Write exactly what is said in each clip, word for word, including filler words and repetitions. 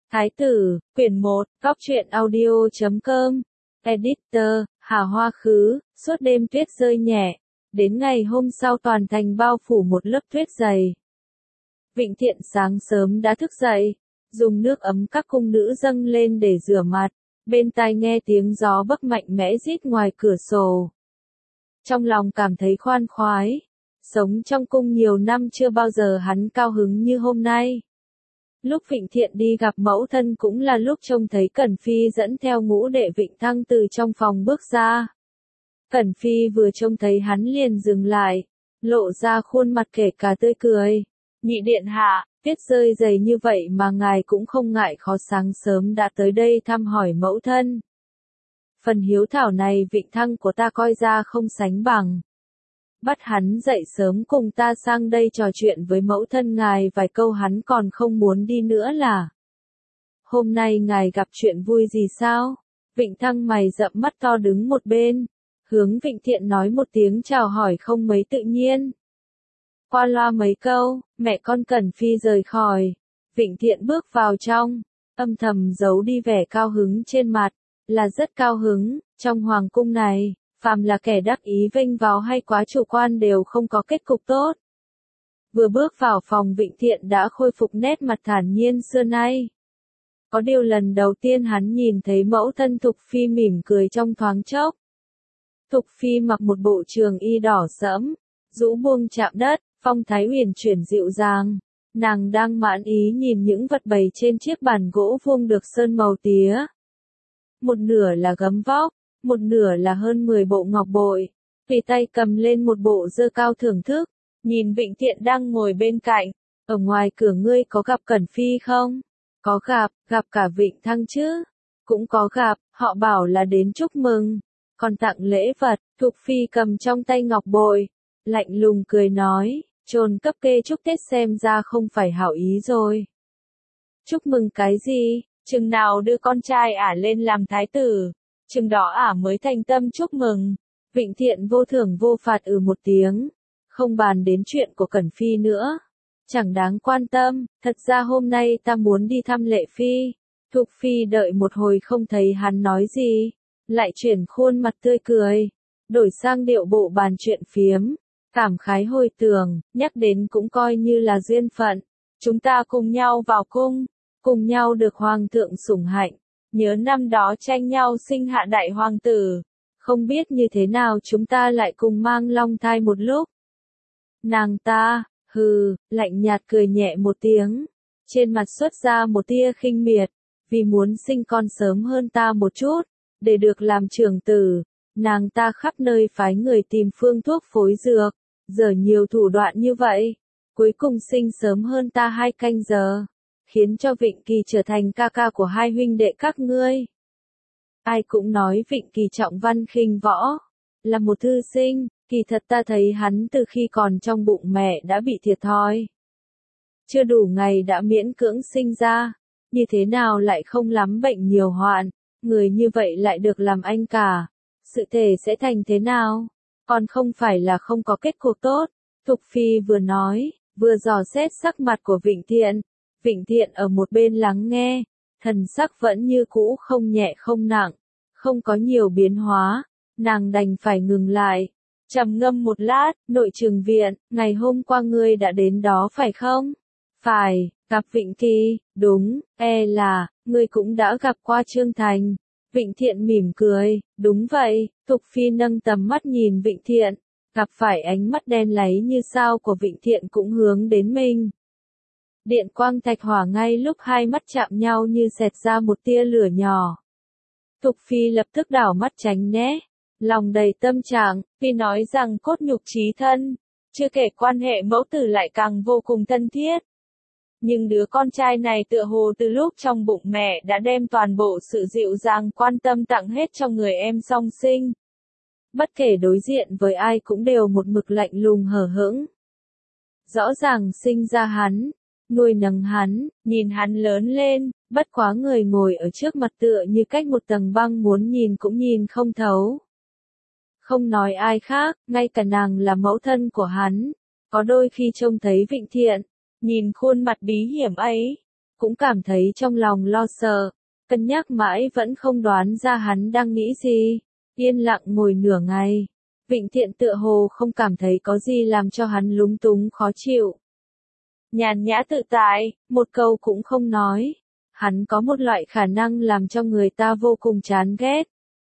Thái tử, quyển một, góc truyện audio chấm com, editor, Hà Hoa Khứ, suốt đêm tuyết rơi nhẹ, đến ngày hôm sau toàn thành bao phủ một lớp tuyết dày. Vịnh Thiện sáng sớm đã thức dậy, dùng nước ấm các cung nữ dâng lên để rửa mặt, bên tai nghe tiếng gió bấc mạnh mẽ rít ngoài cửa sổ. Trong lòng cảm thấy khoan khoái, sống trong cung nhiều năm chưa bao giờ hắn cao hứng như hôm nay. Lúc Vịnh Thiện đi gặp mẫu thân cũng là lúc trông thấy Cẩn Phi dẫn theo ngũ đệ Vịnh Thăng từ trong phòng bước ra. Cẩn Phi vừa trông thấy hắn liền dừng lại, lộ ra khuôn mặt kể cả tươi cười. Nhị điện hạ, tuyết rơi dày như vậy mà ngài cũng không ngại khó sáng sớm đã tới đây thăm hỏi mẫu thân. Phần hiếu thảo này Vịnh Thăng của ta coi ra không sánh bằng. Bắt hắn dậy sớm cùng ta sang đây trò chuyện với mẫu thân ngài vài câu hắn còn không muốn đi nữa là. Hôm nay ngài gặp chuyện vui gì sao? Vịnh Thăng mày rậm mắt to đứng một bên, hướng Vịnh Thiện nói một tiếng chào hỏi không mấy tự nhiên. Qua loa mấy câu, mẹ con Cẩn Phi rời khỏi, Vịnh Thiện bước vào trong, âm thầm giấu đi vẻ cao hứng trên mặt, là rất cao hứng, trong hoàng cung này. Phàm là kẻ đắc ý vênh vào hay quá chủ quan đều không có kết cục tốt. Vừa bước vào phòng Vịnh Thiện đã khôi phục nét mặt thản nhiên xưa nay. Có điều lần đầu tiên hắn nhìn thấy mẫu thân Thục Phi mỉm cười trong thoáng chốc. Thục Phi mặc một bộ trường y đỏ sẫm, rũ buông chạm đất, phong thái uyển chuyển dịu dàng. Nàng đang mãn ý nhìn những vật bày trên chiếc bàn gỗ vuông được sơn màu tía. Một nửa là gấm vóc, một nửa là hơn mười bộ ngọc bội, tùy tay cầm lên một bộ dơ cao thưởng thức, nhìn Vịnh Thiện đang ngồi bên cạnh, ở ngoài cửa ngươi có gặp Cẩn Phi không? Có gặp, gặp cả Vịnh Thăng chứ? Cũng có gặp, họ bảo là đến chúc mừng, còn tặng lễ vật. Thục Phi cầm trong tay ngọc bội, lạnh lùng cười nói, trồn cấp kê chúc Tết xem ra không phải hảo ý rồi. Chúc mừng cái gì? Chừng nào đưa con trai ả lên làm thái tử? Chừng đó ả mới thành tâm chúc mừng. Vịnh Thiện vô thưởng vô phạt ừ một tiếng, không bàn đến chuyện của Cẩn Phi nữa. Chẳng đáng quan tâm, thật ra hôm nay ta muốn đi thăm Lệ Phi. Thục Phi đợi một hồi không thấy hắn nói gì, lại chuyển khuôn mặt tươi cười, đổi sang điệu bộ bàn chuyện phiếm, cảm khái hồi tưởng, nhắc đến cũng coi như là duyên phận. Chúng ta cùng nhau vào cung, cùng nhau được hoàng thượng sủng hạnh. Nhớ năm đó tranh nhau sinh hạ đại hoàng tử, không biết như thế nào chúng ta lại cùng mang long thai một lúc. Nàng ta, hừ, lạnh nhạt cười nhẹ một tiếng, trên mặt xuất ra một tia khinh miệt, vì muốn sinh con sớm hơn ta một chút, để được làm trưởng tử, nàng ta khắp nơi phái người tìm phương thuốc phối dược, giờ nhiều thủ đoạn như vậy, cuối cùng sinh sớm hơn ta hai canh giờ. Khiến cho Vịnh Kỳ trở thành ca ca của hai huynh đệ các ngươi. Ai cũng nói Vịnh Kỳ trọng văn khinh võ, là một thư sinh, kỳ thật ta thấy hắn từ khi còn trong bụng mẹ đã bị thiệt thòi. Chưa đủ ngày đã miễn cưỡng sinh ra, như thế nào lại không lắm bệnh nhiều hoạn, người như vậy lại được làm anh cả, sự thể sẽ thành thế nào, còn không phải là không có kết cục tốt. Thục Phi vừa nói, vừa dò xét sắc mặt của Vịnh Thiện. Vịnh Thiện ở một bên lắng nghe, thần sắc vẫn như cũ không nhẹ không nặng, không có nhiều biến hóa, nàng đành phải ngừng lại, trầm ngâm một lát, nội trường viện, ngày hôm qua ngươi đã đến đó phải không? Phải, gặp Vịnh Kỳ, đúng, e là, ngươi cũng đã gặp qua Trương Thành. Vịnh Thiện mỉm cười, đúng vậy. Thục Phi nâng tầm mắt nhìn Vịnh Thiện, gặp phải ánh mắt đen láy như sao của Vịnh Thiện cũng hướng đến mình. Điện quang thạch hỏa ngay lúc hai mắt chạm nhau như xẹt ra một tia lửa nhỏ. Thục Phi lập tức đảo mắt tránh né, lòng đầy tâm trạng, Phi nói rằng cốt nhục chí thân, chưa kể quan hệ mẫu tử lại càng vô cùng thân thiết. Nhưng đứa con trai này tựa hồ từ lúc trong bụng mẹ đã đem toàn bộ sự dịu dàng quan tâm tặng hết cho người em song sinh. Bất kể đối diện với ai cũng đều một mực lạnh lùng hờ hững. Rõ ràng sinh ra hắn, nuôi nấng hắn, nhìn hắn lớn lên, bất quá người ngồi ở trước mặt tựa như cách một tầng băng muốn nhìn cũng nhìn không thấu. Không nói ai khác, ngay cả nàng là mẫu thân của hắn, có đôi khi trông thấy Vịnh Thiện, nhìn khuôn mặt bí hiểm ấy, cũng cảm thấy trong lòng lo sợ, cân nhắc mãi vẫn không đoán ra hắn đang nghĩ gì, yên lặng ngồi nửa ngày. Vịnh Thiện tựa hồ không cảm thấy có gì làm cho hắn lúng túng khó chịu. Nhàn nhã tự tại, một câu cũng không nói. Hắn có một loại khả năng làm cho người ta vô cùng chán ghét.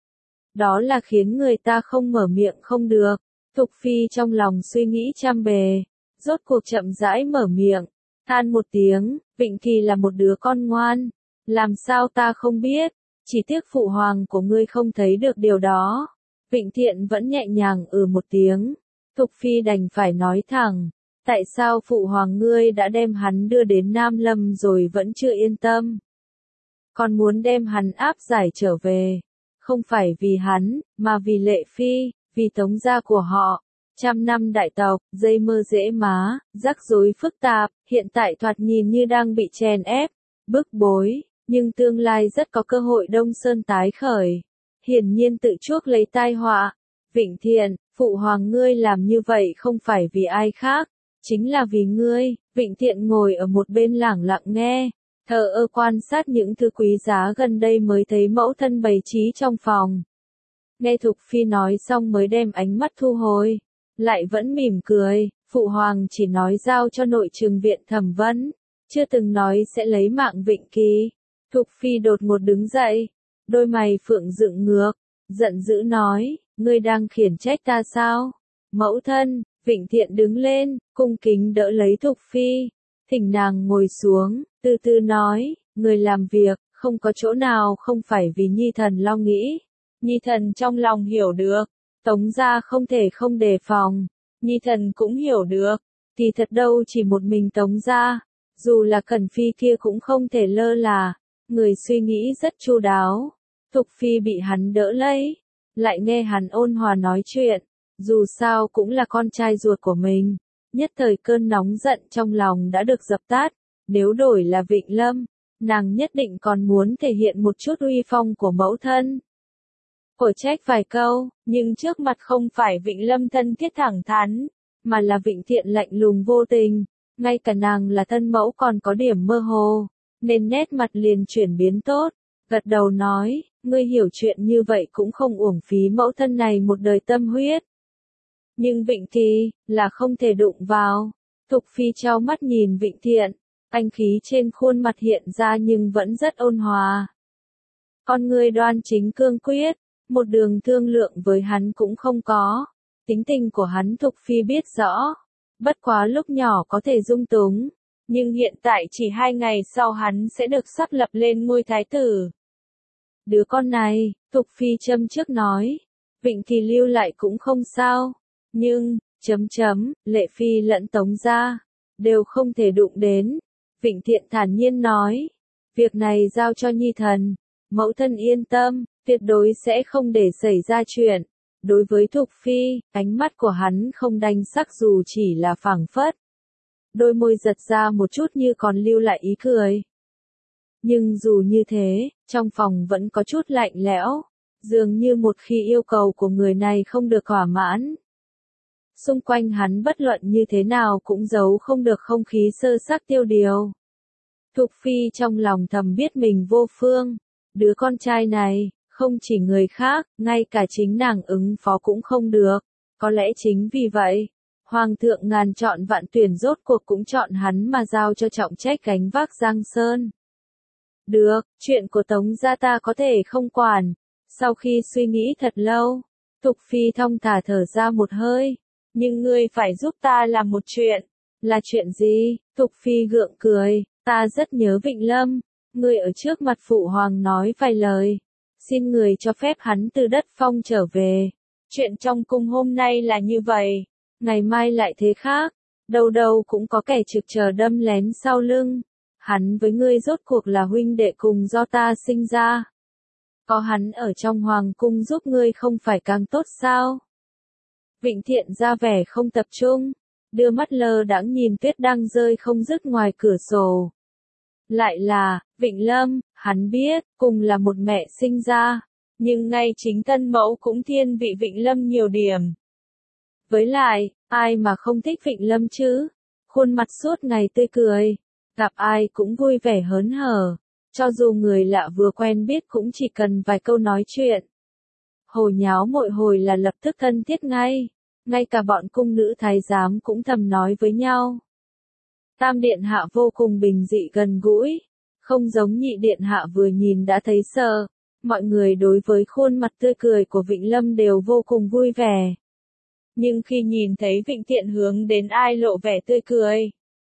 Đó là khiến người ta không mở miệng không được. Thục Phi trong lòng suy nghĩ trăm bề, rốt cuộc chậm rãi mở miệng, than một tiếng, Vịnh Kỳ là một đứa con ngoan, làm sao ta không biết, chỉ tiếc phụ hoàng của ngươi không thấy được điều đó. Vịnh Thiện vẫn nhẹ nhàng ừ một tiếng, Thục Phi đành phải nói thẳng, tại sao phụ hoàng ngươi đã đem hắn đưa đến Nam Lâm rồi vẫn chưa yên tâm? Còn muốn đem hắn áp giải trở về, không phải vì hắn, mà vì Lệ Phi, vì tống gia của họ. Trăm năm đại tộc, dây mơ dễ má, rắc rối phức tạp, hiện tại thoạt nhìn như đang bị chèn ép, bức bối, nhưng tương lai rất có cơ hội Đông Sơn tái khởi. Hiển nhiên tự chuốc lấy tai họa. Vịnh Thiện, phụ hoàng ngươi làm như vậy không phải vì ai khác, chính là vì ngươi. Vịnh Thiện ngồi ở một bên lẳng lặng nghe, thờ ơ quan sát những thứ quý giá gần đây mới thấy mẫu thân bày trí trong phòng. Nghe Thục Phi nói xong mới đem ánh mắt thu hồi, lại vẫn mỉm cười, phụ hoàng chỉ nói giao cho nội trừng viện thẩm vấn, chưa từng nói sẽ lấy mạng Vịnh Kỳ. Thục Phi đột ngột đứng dậy, đôi mày phượng dựng ngược, giận dữ nói, ngươi đang khiển trách ta sao? Mẫu thân, Vịnh Thiện đứng lên, cung kính đỡ lấy Thục Phi, thỉnh nàng ngồi xuống, từ từ nói, người làm việc, không có chỗ nào không phải vì nhi thần lo nghĩ. Nhi thần trong lòng hiểu được, Tống gia không thể không đề phòng, nhi thần cũng hiểu được, thì thật đâu chỉ một mình Tống gia, dù là Cẩn Phi kia cũng không thể lơ là, người suy nghĩ rất chu đáo. Thục Phi bị hắn đỡ lấy, lại nghe hắn ôn hòa nói chuyện, dù sao cũng là con trai ruột của mình, nhất thời cơn nóng giận trong lòng đã được dập tắt, nếu đổi là Vịnh Lâm, nàng nhất định còn muốn thể hiện một chút uy phong của mẫu thân. Cổ trách vài câu, nhưng trước mặt không phải Vịnh Lâm thân thiết thẳng thắn, mà là Vịnh Thiện lạnh lùng vô tình, ngay cả nàng là thân mẫu còn có điểm mơ hồ, nên nét mặt liền chuyển biến tốt, gật đầu nói, ngươi hiểu chuyện như vậy cũng không uổng phí mẫu thân này một đời tâm huyết. Nhưng Vịnh Kỳ, là không thể đụng vào. Thục Phi trao mắt nhìn Vịnh Thiện, anh khí trên khuôn mặt hiện ra nhưng vẫn rất ôn hòa. Con người đoan chính cương quyết, một đường thương lượng với hắn cũng không có. Tính tình của hắn Thục Phi biết rõ. Bất quá lúc nhỏ có thể dung túng, nhưng hiện tại chỉ hai ngày sau hắn sẽ được sắp lập lên ngôi thái tử. Đứa con này, Thục Phi châm trước nói, Vịnh Kỳ lưu lại cũng không sao, nhưng, chấm chấm, Lệ Phi lẫn Tống gia, đều không thể đụng đến. Vịnh Thiện thản nhiên nói, việc này giao cho nhi thần, mẫu thân yên tâm, tuyệt đối sẽ không để xảy ra chuyện. Đối với Thục Phi, ánh mắt của hắn không đanh sắc dù chỉ là phảng phất. Đôi môi giật ra một chút như còn lưu lại ý cười. Nhưng dù như thế, trong phòng vẫn có chút lạnh lẽo, dường như một khi yêu cầu của người này không được thỏa mãn. Xung quanh hắn bất luận như thế nào cũng giấu không được không khí sơ sắc tiêu điều. Thục Phi trong lòng thầm biết mình vô phương, đứa con trai này, không chỉ người khác, ngay cả chính nàng ứng phó cũng không được. Có lẽ chính vì vậy, Hoàng thượng ngàn chọn vạn tuyển rốt cuộc cũng chọn hắn mà giao cho trọng trách gánh vác Giang Sơn. Được, chuyện của Tống gia ta có thể không quản. Sau khi suy nghĩ thật lâu, Thục Phi thong thả thở ra một hơi. Nhưng ngươi phải giúp ta làm một chuyện. Là chuyện gì? Thục Phi gượng cười, ta rất nhớ Vịnh Lâm. Ngươi ở trước mặt phụ hoàng nói vài lời. Xin người cho phép hắn từ đất phong trở về. Chuyện trong cung hôm nay là như vậy. Ngày mai lại thế khác. Đâu đâu cũng có kẻ trực chờ đâm lén sau lưng. Hắn với ngươi rốt cuộc là huynh đệ cùng do ta sinh ra. Có hắn ở trong hoàng cung giúp ngươi không phải càng tốt sao? Vịnh Thiện ra vẻ không tập trung, đưa mắt lơ đãng nhìn tuyết đang rơi không dứt ngoài cửa sổ. Lại là, Vịnh Lâm, hắn biết, cùng là một mẹ sinh ra, nhưng ngay chính thân mẫu cũng thiên vị Vịnh Lâm nhiều điểm. Với lại, ai mà không thích Vịnh Lâm chứ? Khuôn mặt suốt ngày tươi cười, gặp ai cũng vui vẻ hớn hở, cho dù người lạ vừa quen biết cũng chỉ cần vài câu nói chuyện. Hồ nháo mỗi hồi là lập tức thân thiết ngay, ngay cả bọn cung nữ thái giám cũng thầm nói với nhau. Tam điện hạ vô cùng bình dị gần gũi, không giống nhị điện hạ vừa nhìn đã thấy sợ. Mọi người đối với khuôn mặt tươi cười của Vịnh Lâm đều vô cùng vui vẻ. Nhưng khi nhìn thấy Vịnh Thiện hướng đến ai lộ vẻ tươi cười,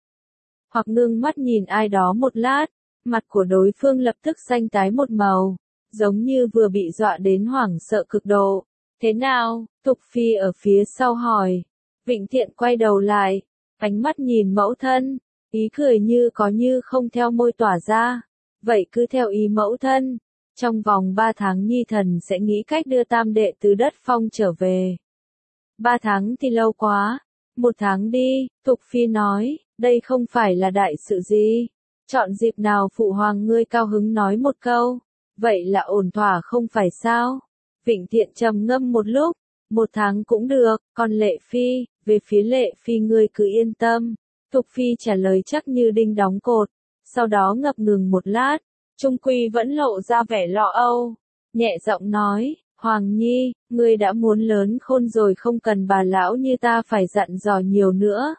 hoặc ngưng mắt nhìn ai đó một lát, mặt của đối phương lập tức xanh tái một màu, giống như vừa bị dọa đến hoảng sợ cực độ. Thế nào? Tục Phi ở phía sau hỏi. Vịnh Thiện quay đầu lại, ánh mắt nhìn mẫu thân, ý cười như có như không theo môi tỏa ra. Vậy cứ theo ý mẫu thân. Trong vòng ba tháng nhi thần sẽ nghĩ cách đưa tam đệ từ đất phong trở về. Ba tháng thì lâu quá. Một tháng đi, Tục Phi nói, đây không phải là đại sự gì. Chọn dịp nào phụ hoàng ngươi cao hứng nói một câu. Vậy là ổn thỏa không phải sao? Vịnh Thiện trầm ngâm một lúc, một tháng cũng được, còn Lệ Phi, về phía Lệ Phi ngươi cứ yên tâm. Tục Phi trả lời chắc như đinh đóng cột, sau đó ngập ngừng một lát. Trung Quy vẫn lộ ra vẻ lo âu, nhẹ giọng nói, Hoàng Nhi, ngươi đã muốn lớn khôn rồi không cần bà lão như ta phải dặn dò nhiều nữa.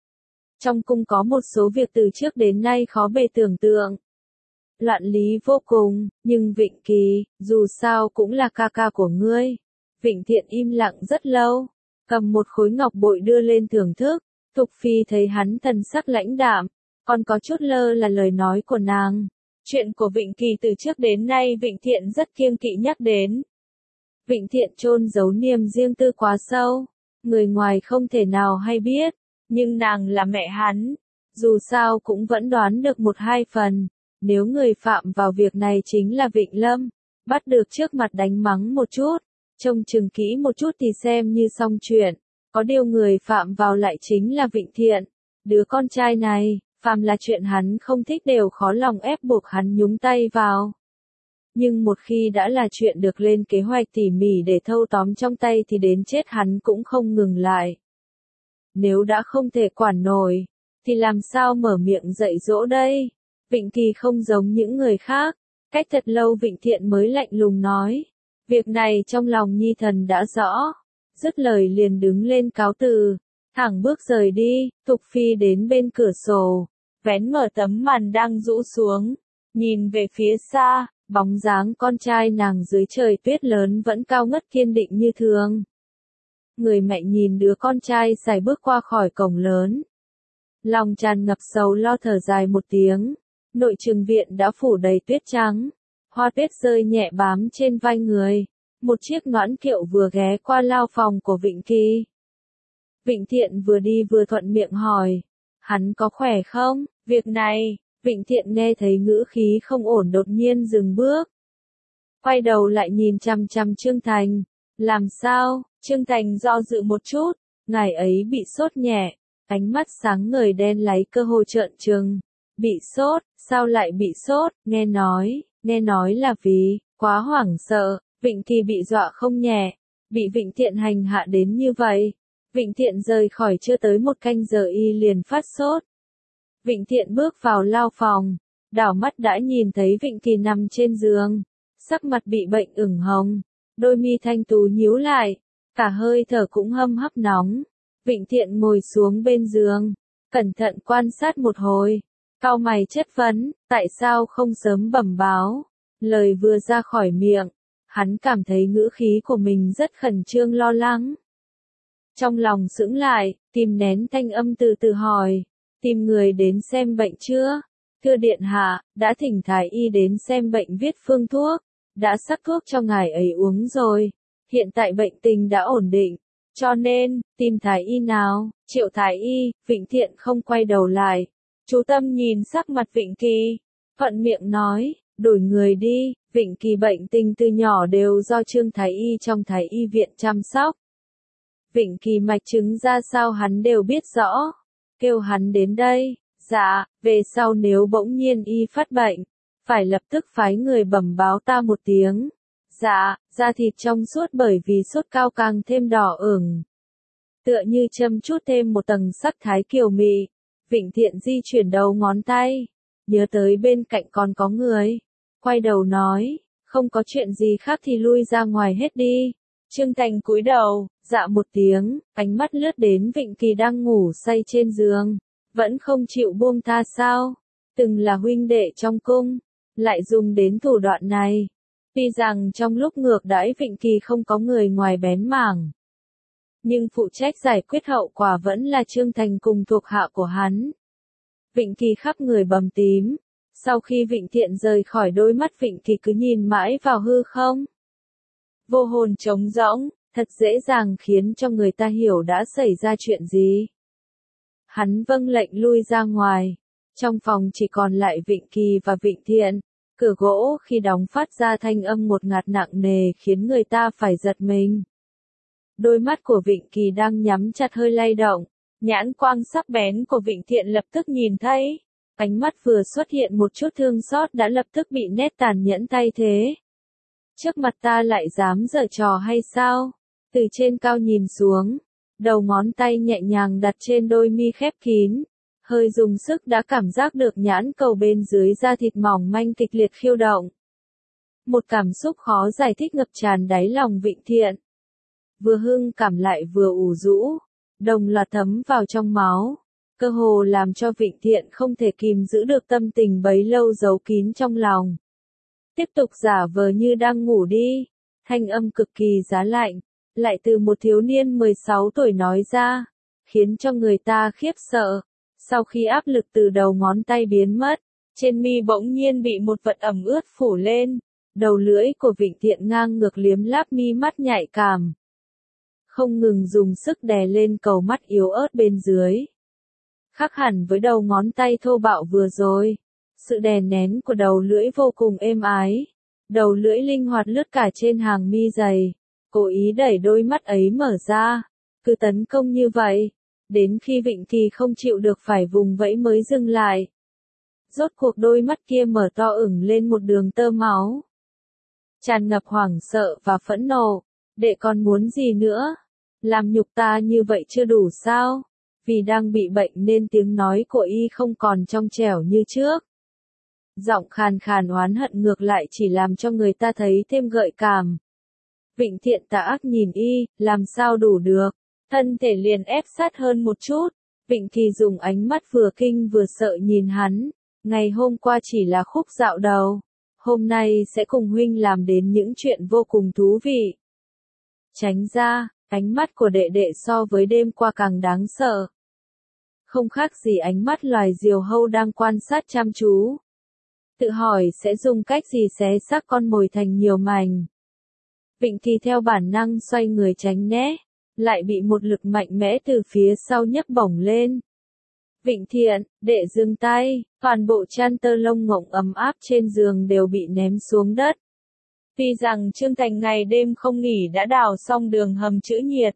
Trong cung có một số việc từ trước đến nay khó bề tưởng tượng. Loạn lý vô cùng, nhưng Vịnh Kỳ, dù sao cũng là ca ca của ngươi. Vịnh Thiện im lặng rất lâu, cầm một khối ngọc bội đưa lên thưởng thức. Tục Phi thấy hắn thần sắc lãnh đạm, còn có chút lơ là lời nói của nàng. Chuyện của Vịnh Kỳ từ trước đến nay Vịnh Thiện rất kiêng kỵ nhắc đến. Vịnh Thiện chôn giấu niềm riêng tư quá sâu, người ngoài không thể nào hay biết, nhưng nàng là mẹ hắn, dù sao cũng vẫn đoán được một hai phần, nếu người phạm vào việc này chính là Vịnh Lâm, bắt được trước mặt đánh mắng một chút, trông chừng kỹ một chút thì xem như xong chuyện, có điều người phạm vào lại chính là Vịnh Thiện, đứa con trai này. Phàm là chuyện hắn không thích đều khó lòng ép buộc hắn nhúng tay vào. Nhưng một khi đã là chuyện được lên kế hoạch tỉ mỉ để thâu tóm trong tay thì đến chết hắn cũng không ngừng lại. Nếu đã không thể quản nổi, thì làm sao mở miệng dạy dỗ đây? Vịnh Kỳ không giống những người khác, cách thật lâu Vịnh Thiện mới lạnh lùng nói. Việc này trong lòng nhi thần đã rõ. Dứt lời liền đứng lên cáo từ. Thẳng bước rời đi, Tục Phi đến bên cửa sổ, vén mở tấm màn đang rũ xuống, nhìn về phía xa, bóng dáng con trai nàng dưới trời tuyết lớn vẫn cao ngất kiên định như thường. Người mẹ nhìn đứa con trai sải bước qua khỏi cổng lớn. Lòng tràn ngập sầu lo thở dài một tiếng, nội trường viện đã phủ đầy tuyết trắng, hoa tuyết rơi nhẹ bám trên vai người, một chiếc noãn kiệu vừa ghé qua lao phòng của Vịnh Kỳ. Vịnh Thiện vừa đi vừa thuận miệng hỏi, hắn có khỏe không? Việc này, Vịnh Thiện nghe thấy ngữ khí không ổn đột nhiên dừng bước. Quay đầu lại nhìn chằm chằm Trương Thành, làm sao? Trương Thành do dự một chút, ngài ấy bị sốt nhẹ, ánh mắt sáng ngời đen láy cơ hồ trợn trừng. Bị sốt, sao lại bị sốt? Nghe nói, nghe nói là vì, quá hoảng sợ, Vịnh Kỳ bị dọa không nhẹ, bị Vịnh Thiện hành hạ đến như vậy. Vịnh Thiện rời khỏi chưa tới một canh giờ y liền phát sốt. Vịnh Thiện bước vào lao phòng, đảo mắt đã nhìn thấy Vịnh Kỳ nằm trên giường, sắc mặt bị bệnh ửng hồng, đôi mi thanh tú nhíu lại, cả hơi thở cũng hâm hấp nóng. Vịnh Thiện ngồi xuống bên giường, cẩn thận quan sát một hồi, cau mày chất vấn, tại sao không sớm bẩm báo? Lời vừa ra khỏi miệng, hắn cảm thấy ngữ khí của mình rất khẩn trương lo lắng. Trong lòng sững lại, tìm nén thanh âm từ từ hỏi, tìm người đến xem bệnh chưa? Thưa điện hạ, đã thỉnh thái y đến xem bệnh viết phương thuốc, đã sắc thuốc cho ngài ấy uống rồi, hiện tại bệnh tình đã ổn định, cho nên, tìm thái y nào? Triệu thái y. Vịnh Thiện không quay đầu lại, chú tâm nhìn sắc mặt Vịnh Kỳ, thuận miệng nói, đổi người đi. Vịnh Kỳ bệnh tình từ nhỏ đều do Trương thái y trong thái y viện chăm sóc. Vịnh Kỳ mạch chứng ra sao hắn đều biết rõ, kêu hắn đến đây. Dạ, về sau nếu bỗng nhiên y phát bệnh, phải lập tức phái người bẩm báo ta một tiếng. Dạ, da thịt trong suốt bởi vì sốt cao càng thêm đỏ ửng, tựa như châm chút thêm một tầng sắc thái kiều mị. Vịnh Thiện di chuyển đầu ngón tay, nhớ tới bên cạnh còn có người. Quay đầu nói, không có chuyện gì khác thì lui ra ngoài hết đi. Trương Thành cúi đầu, dạ một tiếng, ánh mắt lướt đến Vịnh Kỳ đang ngủ say trên giường. Vẫn không chịu buông tha sao? Từng là huynh đệ trong cung, lại dùng đến thủ đoạn này. Tuy rằng trong lúc ngược đãi Vịnh Kỳ không có người ngoài bén mảng, nhưng phụ trách giải quyết hậu quả vẫn là Trương Thành cùng thuộc hạ của hắn. Vịnh Kỳ khắp người bầm tím, sau khi Vịnh Thiện rời khỏi đôi mắt Vịnh Kỳ cứ nhìn mãi vào hư không. Vô hồn trống rỗng, thật dễ dàng khiến cho người ta hiểu đã xảy ra chuyện gì. Hắn vâng lệnh lui ra ngoài, trong phòng chỉ còn lại Vịnh Kỳ và Vịnh Thiện. Cửa gỗ khi đóng phát ra thanh âm một ngạt nặng nề khiến người ta phải giật mình. Đôi mắt của Vịnh Kỳ đang nhắm chặt hơi lay động, nhãn quang sắc bén của Vịnh Thiện lập tức nhìn thấy. Ánh mắt vừa xuất hiện một chút thương xót đã lập tức bị nét tàn nhẫn thay thế. Trước mặt ta lại dám giở trò hay sao? Từ trên cao nhìn xuống, đầu ngón tay nhẹ nhàng đặt trên đôi mi khép kín. Hơi dùng sức đã cảm giác được nhãn cầu bên dưới da thịt mỏng manh kịch liệt khiêu động. Một cảm xúc khó giải thích ngập tràn đáy lòng Vịnh Thiện. Vừa hưng cảm lại vừa ủ rũ, đồng loạt thấm vào trong máu. Cơ hồ làm cho Vịnh Thiện không thể kìm giữ được tâm tình bấy lâu giấu kín trong lòng. Tiếp tục giả vờ như đang ngủ đi, thanh âm cực kỳ giá lạnh, lại từ một thiếu niên mười sáu tuổi nói ra, khiến cho người ta khiếp sợ. Sau khi áp lực từ đầu ngón tay biến mất, trên mi bỗng nhiên bị một vật ẩm ướt phủ lên, đầu lưỡi của Vịnh Thiện ngang ngược liếm láp mi mắt nhạy cảm. Không ngừng dùng sức đè lên cầu mắt yếu ớt bên dưới. Khác hẳn với đầu ngón tay thô bạo vừa rồi, sự đè nén của đầu lưỡi vô cùng êm ái. Đầu lưỡi linh hoạt lướt cả trên hàng mi dày, cố ý đẩy đôi mắt ấy mở ra, cứ tấn công như vậy. Đến khi Vịnh Kỳ không chịu được phải vùng vẫy mới dừng lại. Rốt cuộc đôi mắt kia mở to ửng lên một đường tơ máu. Tràn ngập hoảng sợ và phẫn nộ, đệ còn muốn gì nữa? Làm nhục ta như vậy chưa đủ sao? Vì đang bị bệnh nên tiếng nói của y không còn trong trẻo như trước. Giọng khàn khàn oán hận ngược lại chỉ làm cho người ta thấy thêm gợi cảm. Vịnh Thiện tà ác nhìn y, làm sao đủ được? Thân thể liền ép sát hơn một chút, Vịnh Kỳ dùng ánh mắt vừa kinh vừa sợ nhìn hắn, ngày hôm qua chỉ là khúc dạo đầu, hôm nay sẽ cùng huynh làm đến những chuyện vô cùng thú vị. Tránh ra, ánh mắt của đệ đệ so với đêm qua càng đáng sợ. Không khác gì ánh mắt loài diều hâu đang quan sát chăm chú. Tự hỏi sẽ dùng cách gì xé xác con mồi thành nhiều mảnh. Vịnh Kỳ theo bản năng xoay người tránh né, lại bị một lực mạnh mẽ từ phía sau nhấc bổng lên. Vịnh Thiện, đệ dừng tay, toàn bộ chăn tơ lông ngỗng ấm áp trên giường đều bị ném xuống đất. Tuy rằng Trương Thành ngày đêm không nghỉ đã đào xong đường hầm trữ nhiệt,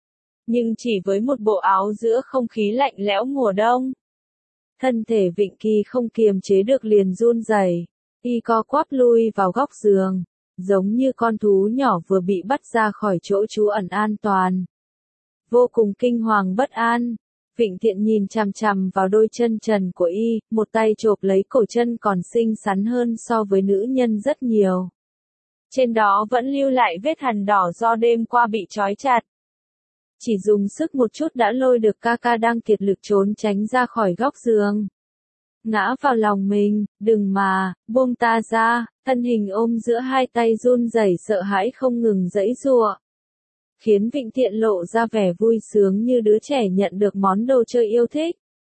nhưng chỉ với một bộ áo giữa không khí lạnh lẽo mùa đông. Thân thể Vịnh Kỳ không kiềm chế được liền run rẩy, y co quắp lui vào góc giường, giống như con thú nhỏ vừa bị bắt ra khỏi chỗ trú ẩn an toàn. Vô cùng kinh hoàng bất an, Vịnh Thiện nhìn chằm chằm vào đôi chân trần của y, một tay chộp lấy cổ chân còn xinh xắn hơn so với nữ nhân rất nhiều. Trên đó vẫn lưu lại vết hằn đỏ do đêm qua bị trói chặt. Chỉ dùng sức một chút đã lôi được ca ca đang kiệt lực trốn tránh ra khỏi góc giường. Ngã vào lòng mình, đừng mà, buông ta ra, thân hình ôm giữa hai tay run rẩy sợ hãi không ngừng giãy giụa. Khiến Vịnh Thiện lộ ra vẻ vui sướng như đứa trẻ nhận được món đồ chơi yêu thích.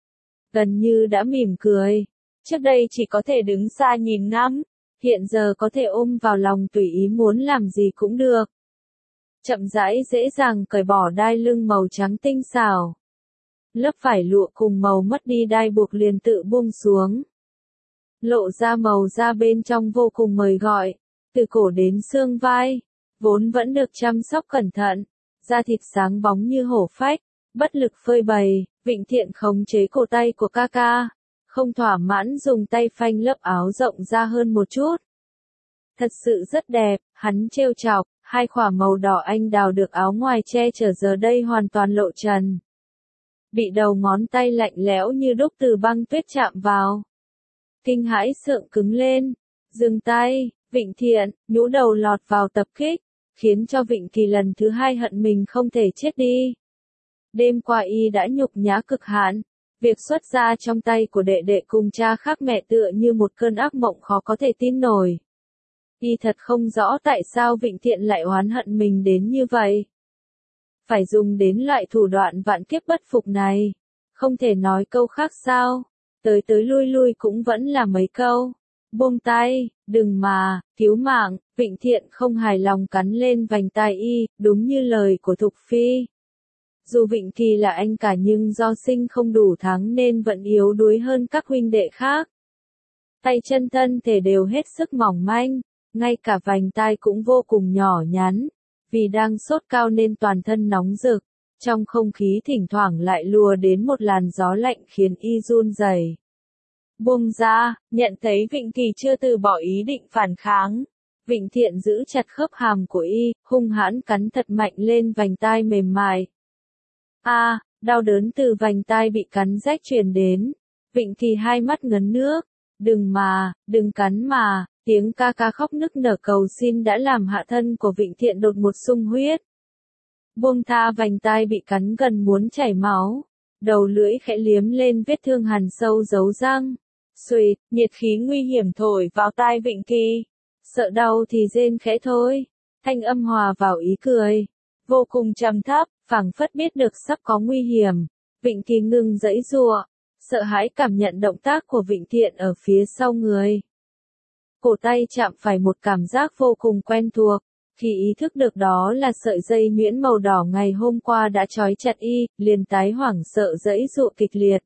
Gần như đã mỉm cười. Trước đây chỉ có thể đứng xa nhìn ngắm, hiện giờ có thể ôm vào lòng tùy ý muốn làm gì cũng được. Chậm rãi dễ dàng cởi bỏ đai lưng màu trắng tinh xảo. Lớp vải lụa cùng màu mất đi đai buộc liền tự buông xuống. Lộ ra màu da bên trong vô cùng mời gọi, từ cổ đến xương vai, vốn vẫn được chăm sóc cẩn thận, da thịt sáng bóng như hổ phách, bất lực phơi bày, Vịnh Thiện khống chế cổ tay của ca ca, không thỏa mãn dùng tay phanh lớp áo rộng ra hơn một chút. Thật sự rất đẹp, hắn trêu chọc, hai khỏa màu đỏ anh đào được áo ngoài che chở giờ đây hoàn toàn lộ trần. bị đầu ngón tay lạnh lẽo như đúc từ băng tuyết chạm vào. Kinh hãi sượng cứng lên, dừng tay, Vịnh Thiện, nhũ đầu lọt vào tập kích, khiến cho Vịnh Kỳ lần thứ hai hận mình không thể chết đi. Đêm qua y đã nhục nhã cực hạn, việc xuất ra trong tay của đệ đệ cùng cha khác mẹ tựa như một cơn ác mộng khó có thể tin nổi. Y thật không rõ tại sao Vịnh Thiện lại oán hận mình đến như vậy. Phải dùng đến loại thủ đoạn vạn kiếp bất phục này. Không thể nói câu khác sao, tới tới lui lui cũng vẫn là mấy câu. Buông tay, đừng mà, cứu mạng, Vịnh Thiện không hài lòng cắn lên vành tai y, đúng như lời của Thục Phi. Dù Vịnh Kỳ là anh cả nhưng do sinh không đủ tháng nên vẫn yếu đuối hơn các huynh đệ khác. Tay chân thân thể đều hết sức mỏng manh, ngay cả vành tai cũng vô cùng nhỏ nhắn. Vì đang sốt cao nên toàn thân nóng rực, trong không khí thỉnh thoảng lại lùa đến một làn gió lạnh khiến y run rẩy. Buông ra, nhận thấy Vịnh Kỳ chưa từ bỏ ý định phản kháng. Vịnh Thiện giữ chặt khớp hàm của y, hung hãn cắn thật mạnh lên vành tai mềm mại. A, à, đau đớn từ vành tai bị cắn rách truyền đến. Vịnh Kỳ hai mắt ngấn nước. Đừng mà, đừng cắn mà, tiếng ca ca khóc nức nở cầu xin đã làm hạ thân của Vịnh Thiện đột một sung huyết. Buông tha vành tai bị cắn gần muốn chảy máu. Đầu lưỡi khẽ liếm lên vết thương hằn sâu dấu răng. Xuỵt, nhiệt khí nguy hiểm thổi vào tai Vịnh Kỳ. Sợ đau thì rên khẽ thôi. Thanh âm hòa vào ý cười. Vô cùng trầm thấp, phảng phất biết được sắp có nguy hiểm. Vịnh Kỳ ngừng giãy giụa, sợ hãi cảm nhận động tác của Vịnh Thiện ở phía sau người. Cổ tay chạm phải một cảm giác vô cùng quen thuộc. Khi ý thức được đó là sợi dây nhuyễn màu đỏ ngày hôm qua đã trói chặt y, liền tái hoảng sợ giãy giụa kịch liệt.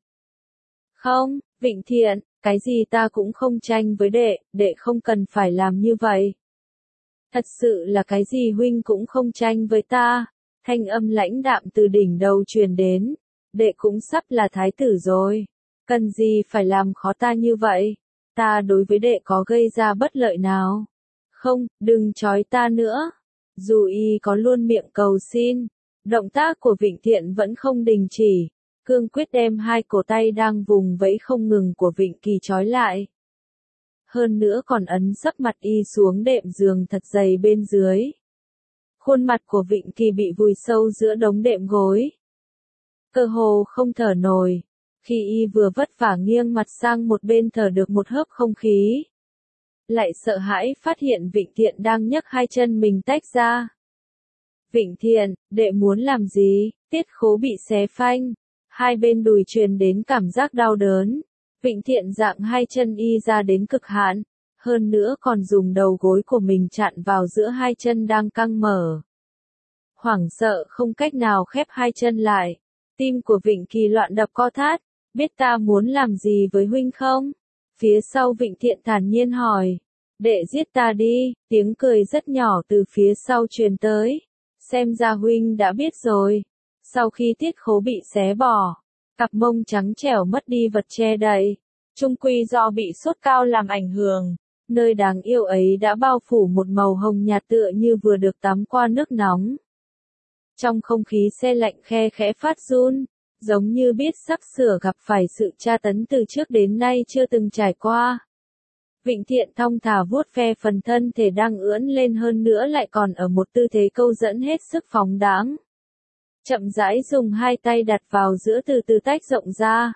Không, Vịnh Thiện, cái gì ta cũng không tranh với đệ, đệ không cần phải làm như vậy. Thật sự là cái gì huynh cũng không tranh với ta. Thanh âm lãnh đạm từ đỉnh đầu truyền đến. Đệ cũng sắp là thái tử rồi. Cần gì phải làm khó ta như vậy? Ta đối với đệ có gây ra bất lợi nào? Không, đừng trói ta nữa. Dù y có luôn miệng cầu xin, động tác của Vịnh Thiện vẫn không đình chỉ. Cương quyết đem hai cổ tay đang vùng vẫy không ngừng của Vịnh Kỳ trói lại. Hơn nữa còn ấn sấp mặt y xuống đệm giường thật dày bên dưới. Khuôn mặt của Vịnh Kỳ bị vùi sâu giữa đống đệm gối. Cơ hồ không thở nổi. Khi y vừa vất vả nghiêng mặt sang một bên thở được một hớp không khí. Lại sợ hãi phát hiện Vịnh Thiện đang nhấc hai chân mình tách ra. Vịnh Thiện, đệ muốn làm gì? Tiết khố bị xé phanh. Hai bên đùi truyền đến cảm giác đau đớn. Vịnh Thiện dạng hai chân y ra đến cực hạn. Hơn nữa còn dùng đầu gối của mình chặn vào giữa hai chân đang căng mở. Hoảng sợ không cách nào khép hai chân lại. Tim của Vịnh Kỳ loạn đập co thắt. Biết ta muốn làm gì với huynh không? Phía sau Vịnh Thiện thản nhiên hỏi. Đệ giết ta đi, tiếng cười rất nhỏ từ phía sau truyền tới. Xem ra huynh đã biết rồi. Sau khi tiết khố bị xé bỏ, cặp mông trắng trẻo mất đi vật che đậy. Chung quy do bị sốt cao làm ảnh hưởng. Nơi đáng yêu ấy đã bao phủ một màu hồng nhạt tựa như vừa được tắm qua nước nóng. Trong không khí se lạnh khe khẽ phát run, giống như biết sắp sửa gặp phải sự tra tấn từ trước đến nay chưa từng trải qua. Vịnh Thiện thong thả vuốt ve phần thân thể đang ưỡn lên hơn nữa lại còn ở một tư thế câu dẫn hết sức phóng đãng. Chậm rãi dùng hai tay đặt vào giữa từ từ tách rộng ra.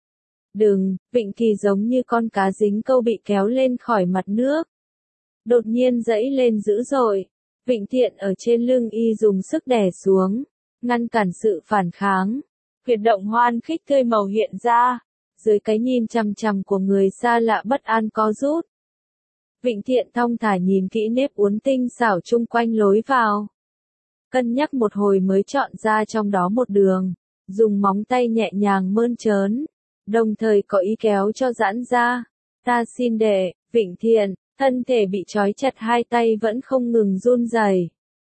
Đừng, Vịnh Kỳ giống như con cá dính câu bị kéo lên khỏi mặt nước. Đột nhiên giãy lên dữ dội. Vịnh Thiện ở trên lưng y dùng sức đè xuống, ngăn cản sự phản kháng. Huyệt động hoan khích tươi màu hiện ra. Dưới cái nhìn chằm chằm của người xa lạ bất an co rút. Vịnh Thiện thong thả nhìn kỹ nếp uốn tinh xảo chung quanh lối vào. Cân nhắc một hồi mới chọn ra trong đó một đường. Dùng móng tay nhẹ nhàng mơn trớn. Đồng thời có ý kéo cho giãn ra. Ta xin đệ, Vịnh Thiện, thân thể bị trói chặt hai tay vẫn không ngừng run rẩy.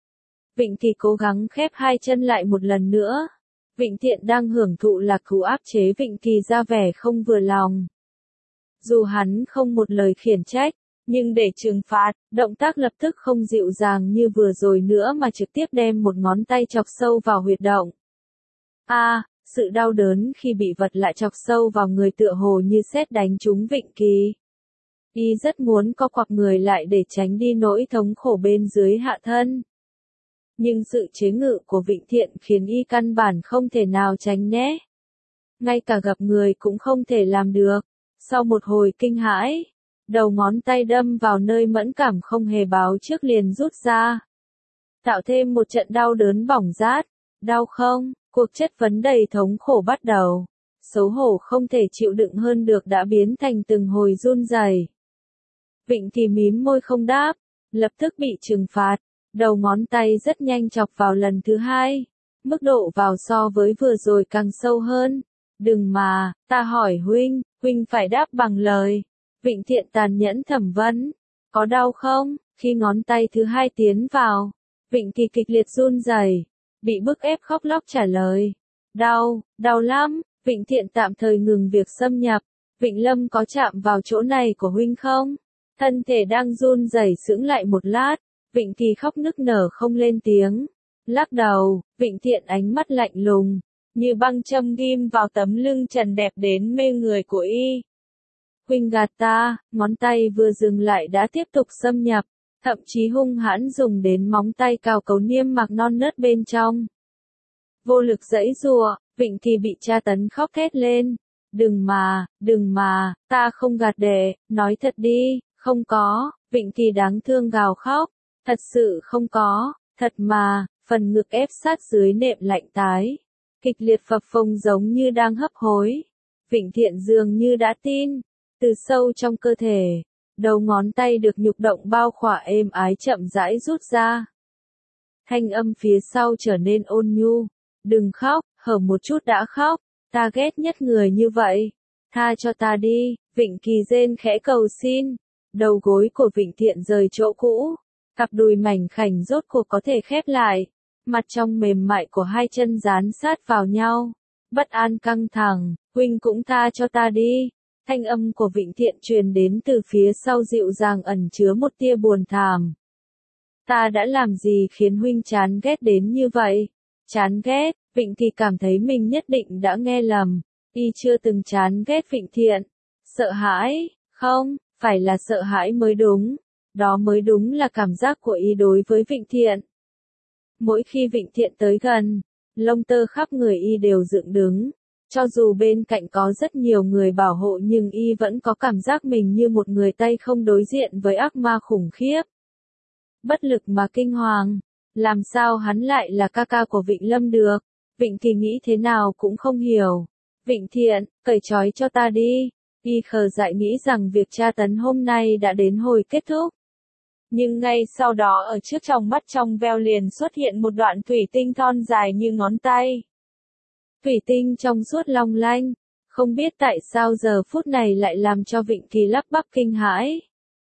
Vịnh Kỳ cố gắng khép hai chân lại một lần nữa. Vịnh Thiện đang hưởng thụ lạc thú áp chế Vịnh Kỳ ra vẻ không vừa lòng. Dù hắn không một lời khiển trách, nhưng để trừng phạt, động tác lập tức không dịu dàng như vừa rồi nữa mà trực tiếp đem một ngón tay chọc sâu vào huyệt động. A, à, Sự đau đớn khi bị vật lạ chọc sâu vào người tựa hồ như sét đánh trúng Vịnh Kỳ. Y rất muốn co quặp người lại để tránh đi nỗi thống khổ bên dưới hạ thân. Nhưng sự chế ngự của Vịnh Thiện khiến y căn bản không thể nào tránh né. Ngay cả gặp người cũng không thể làm được. Sau một hồi kinh hãi, đầu ngón tay đâm vào nơi mẫn cảm không hề báo trước liền rút ra. Tạo thêm một trận đau đớn bỏng rát. Đau không? Cuộc chất vấn đầy thống khổ bắt đầu. Xấu hổ không thể chịu đựng hơn được đã biến thành từng hồi run rẩy. Vịnh thì mím môi không đáp, lập tức bị trừng phạt. Đầu ngón tay rất nhanh chọc vào lần thứ hai. Mức độ vào so với vừa rồi càng sâu hơn. Đừng mà, ta hỏi huynh, huynh phải đáp bằng lời. Vịnh Thiện tàn nhẫn thẩm vấn. Có đau không? Khi ngón tay thứ hai tiến vào, Vịnh thì kịch liệt run rẩy, bị bức ép khóc lóc trả lời. Đau, đau lắm. Vịnh Thiện tạm thời ngừng việc xâm nhập. Vịnh Lâm có chạm vào chỗ này của huynh không? Thân thể đang run rẩy sững lại một lát. Vịnh thì khóc nức nở không lên tiếng. Lắc đầu, Vịnh Thiện ánh mắt lạnh lùng, như băng châm ghim vào tấm lưng trần đẹp đến mê người của y. Huynh gạt ta, ngón tay vừa dừng lại đã tiếp tục xâm nhập, thậm chí hung hãn dùng đến móng tay cào cấu niêm mạc non nớt bên trong. Vô lực giãy giụa, Vịnh thì bị tra tấn khóc thét lên. Đừng mà, đừng mà, ta không gạt đệ, nói thật đi, không có. Vịnh thì đáng thương gào khóc. Thật sự không có, thật mà, phần ngực ép sát dưới nệm lạnh tái. Kịch liệt phập phồng giống như đang hấp hối. Vịnh Thiện dường như đã tin. Từ sâu trong cơ thể, đầu ngón tay được nhục động bao khỏa êm ái chậm rãi rút ra. Thanh âm phía sau trở nên ôn nhu. Đừng khóc, hở một chút đã khóc. Ta ghét nhất người như vậy. Tha cho ta đi. Vịnh Kỳ rên khẽ cầu xin. Đầu gối của Vịnh Thiện rời chỗ cũ. Cặp đùi mảnh khảnh rốt cuộc có thể khép lại. Mặt trong mềm mại của hai chân dán sát vào nhau. Bất an căng thẳng, huynh cũng tha cho ta đi. Thanh âm của Vịnh Thiện truyền đến từ phía sau dịu dàng ẩn chứa một tia buồn thảm. Ta đã làm gì khiến huynh chán ghét đến như vậy? Chán ghét, Vịnh thì cảm thấy mình nhất định đã nghe lầm. Y chưa từng chán ghét Vịnh Thiện. Sợ hãi, không, phải là sợ hãi mới đúng. Đó mới đúng là cảm giác của y đối với Vịnh Thiện. Mỗi khi Vịnh Thiện tới gần, lông tơ khắp người y đều dựng đứng. Cho dù bên cạnh có rất nhiều người bảo hộ nhưng y vẫn có cảm giác mình như một người tay không đối diện với ác ma khủng khiếp. Bất lực mà kinh hoàng. Làm sao hắn lại là ca ca của Vịnh Lâm được? Vịnh thì nghĩ thế nào cũng không hiểu. Vịnh Thiện, cởi trói cho ta đi. Y khờ dại nghĩ rằng việc tra tấn hôm nay đã đến hồi kết thúc. Nhưng ngay sau đó ở trước trong mắt trong veo liền xuất hiện một đoạn thủy tinh thon dài như ngón tay. Thủy tinh trong suốt long lanh, không biết tại sao giờ phút này lại làm cho Vịnh Kỳ lắp bắp kinh hãi.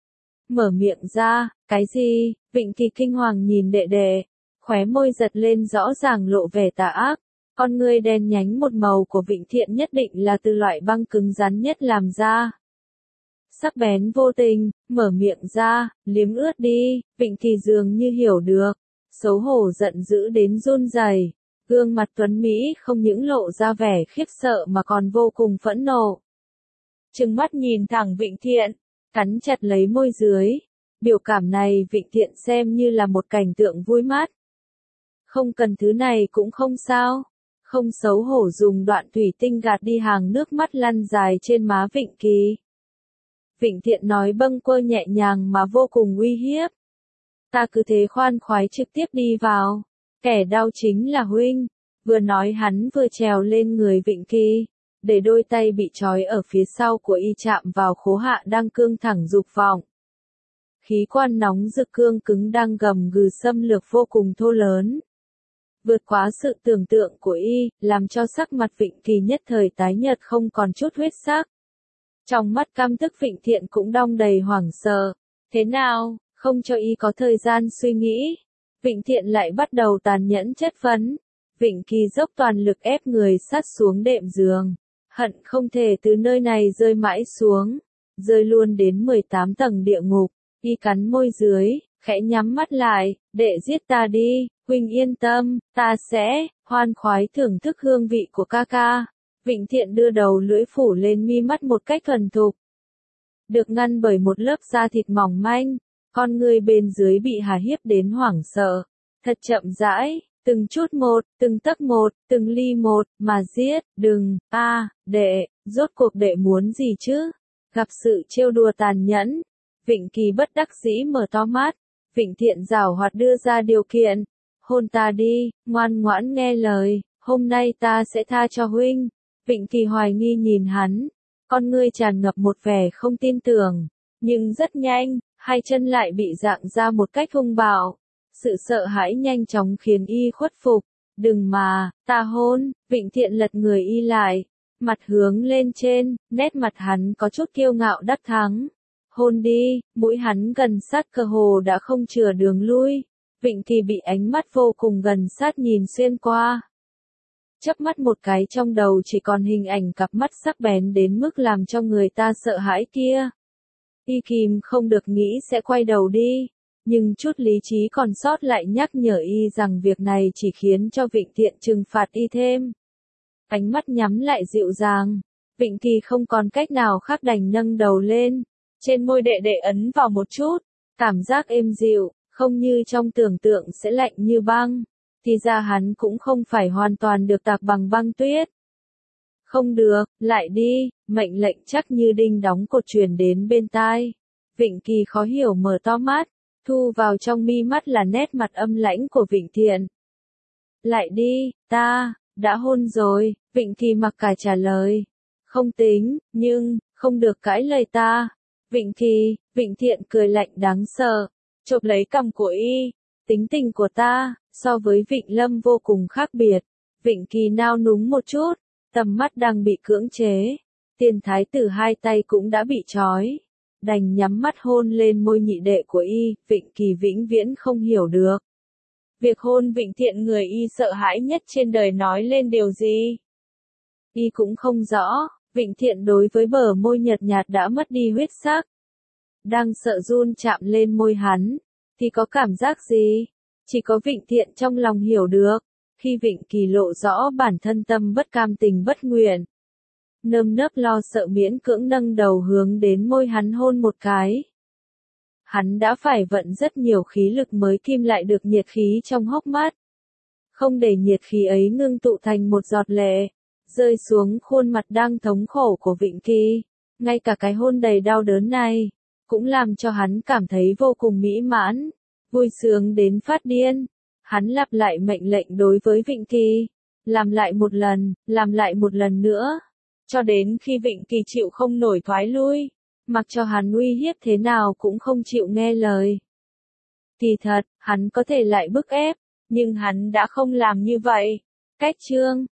Mở miệng ra, cái gì? Vịnh Kỳ kinh hoàng nhìn đệ đệ, khóe môi giật lên rõ ràng lộ vẻ tà ác. Con ngươi đen nhánh một màu của Vịnh Thiện nhất định là từ loại băng cứng rắn nhất làm ra. Sắc bén vô tình, mở miệng ra, liếm ướt đi. Vịnh thì dường như hiểu được, xấu hổ giận dữ đến run rẩy. Gương mặt tuấn Mỹ không những lộ ra vẻ khiếp sợ mà còn vô cùng phẫn nộ. Trừng mắt nhìn thẳng Vịnh Thiện, cắn chặt lấy môi dưới. Biểu cảm này Vịnh Thiện xem như là một cảnh tượng vui mắt. Không cần thứ này cũng không sao. Không xấu hổ dùng đoạn thủy tinh gạt đi hàng nước mắt lăn dài trên má Vịnh Kỳ. Vịnh Thiện nói bâng quơ nhẹ nhàng mà vô cùng uy hiếp. Ta cứ thế khoan khoái trực tiếp đi vào. Kẻ đau chính là huynh. Vừa nói hắn vừa trèo lên người Vịnh Kỳ, để đôi tay bị trói ở phía sau của y chạm vào khố hạ đang cương thẳng dục vọng. Khí quan nóng rực cương cứng đang gầm gừ xâm lược vô cùng thô lớn. Vượt quá sự tưởng tượng của y, làm cho sắc mặt Vịnh Kỳ nhất thời tái nhợt không còn chút huyết sắc. Trong mắt căm tức Vịnh Thiện cũng đong đầy hoảng sợ. Thế nào, không cho y có thời gian suy nghĩ. Vịnh Thiện lại bắt đầu tàn nhẫn chất vấn. Vịnh Kỳ dốc toàn lực ép người sát xuống đệm giường. Hận không thể từ nơi này rơi mãi xuống. Rơi luôn đến mười tám tầng địa ngục. Y cắn môi dưới, khẽ nhắm mắt lại. Đệ giết ta đi, huynh yên tâm, ta sẽ. hoan khoái thưởng thức hương vị của ca ca. Vịnh Thiện đưa đầu lưỡi phủ lên mi mắt một cách thuần thục. Được ngăn bởi một lớp da thịt mỏng manh, con người bên dưới bị hà hiếp đến hoảng sợ. Thật chậm rãi, từng chút một, từng tấc một, từng ly một, mà giết, đừng, a, à, đệ, rốt cuộc đệ muốn gì chứ? Gặp sự trêu đùa tàn nhẫn, Vịnh Kỳ bất đắc dĩ mở to mắt, Vịnh Thiện giảo hoạt đưa ra điều kiện, hôn ta đi, ngoan ngoãn nghe lời, hôm nay ta sẽ tha cho huynh. Vịnh Kỳ hoài nghi nhìn hắn, con ngươi tràn ngập một vẻ không tin tưởng, nhưng rất nhanh, hai chân lại bị dạng ra một cách hung bạo. Sự sợ hãi nhanh chóng khiến y khuất phục, đừng mà, ta hôn, Vịnh Thiện lật người y lại, mặt hướng lên trên, nét mặt hắn có chút kiêu ngạo đắc thắng. Hôn đi, mũi hắn gần sát cơ hồ đã không chừa đường lui, Vịnh Kỳ bị ánh mắt vô cùng gần sát nhìn xuyên qua. Chớp mắt một cái trong đầu chỉ còn hình ảnh cặp mắt sắc bén đến mức làm cho người ta sợ hãi kia. Y kìm không được nghĩ sẽ quay đầu đi, nhưng chút lý trí còn sót lại nhắc nhở y rằng việc này chỉ khiến cho Vịnh Thiện trừng phạt y thêm. Ánh mắt nhắm lại dịu dàng, Vịnh Kỳ không còn cách nào khác đành nâng đầu lên, trên môi đệ đệ ấn vào một chút, cảm giác êm dịu, không như trong tưởng tượng sẽ lạnh như băng, thì ra hắn cũng không phải hoàn toàn được tạc bằng băng tuyết. Không được, lại đi, mệnh lệnh chắc như đinh đóng cột truyền đến bên tai. Vịnh Kỳ khó hiểu mở to mắt, thu vào trong mi mắt là nét mặt âm lãnh của Vịnh Thiện. Lại đi, ta, đã hôn rồi, Vịnh Kỳ mặc cả trả lời. Không tính, nhưng, không được cãi lời ta. Vịnh Kỳ, Vịnh Thiện cười lạnh đáng sợ, chộp lấy cằm của y. Tính tình của ta, so với Vịnh Lâm vô cùng khác biệt. Vịnh Kỳ nao núng một chút, tầm mắt đang bị cưỡng chế. Tiền thái tử hai tay cũng đã bị trói. Đành nhắm mắt hôn lên môi nhị đệ của y, Vịnh Kỳ vĩnh viễn không hiểu được. Việc hôn Vịnh Thiện người y sợ hãi nhất trên đời nói lên điều gì? Y cũng không rõ, Vịnh Thiện đối với bờ môi nhợt nhạt đã mất đi huyết sắc. Đang sợ run chạm lên môi hắn, thì có cảm giác gì? Chỉ có Vịnh Thiện trong lòng hiểu được, khi Vịnh Kỳ lộ rõ bản thân tâm bất cam tình bất nguyện. Nơm nớp lo sợ miễn cưỡng nâng đầu hướng đến môi hắn hôn một cái. Hắn đã phải vận rất nhiều khí lực mới kim lại được nhiệt khí trong hốc mắt. Không để nhiệt khí ấy ngưng tụ thành một giọt lệ, rơi xuống khuôn mặt đang thống khổ của Vịnh Kỳ. Ngay cả cái hôn đầy đau đớn này, cũng làm cho hắn cảm thấy vô cùng mỹ mãn, vui sướng đến phát điên. Hắn lặp lại mệnh lệnh đối với Vịnh Kỳ, làm lại một lần, làm lại một lần nữa, cho đến khi Vịnh Kỳ chịu không nổi thoái lui, mặc cho hắn uy hiếp thế nào cũng không chịu nghe lời. Kỳ thật, hắn có thể lại bức ép, nhưng hắn đã không làm như vậy. Cách chương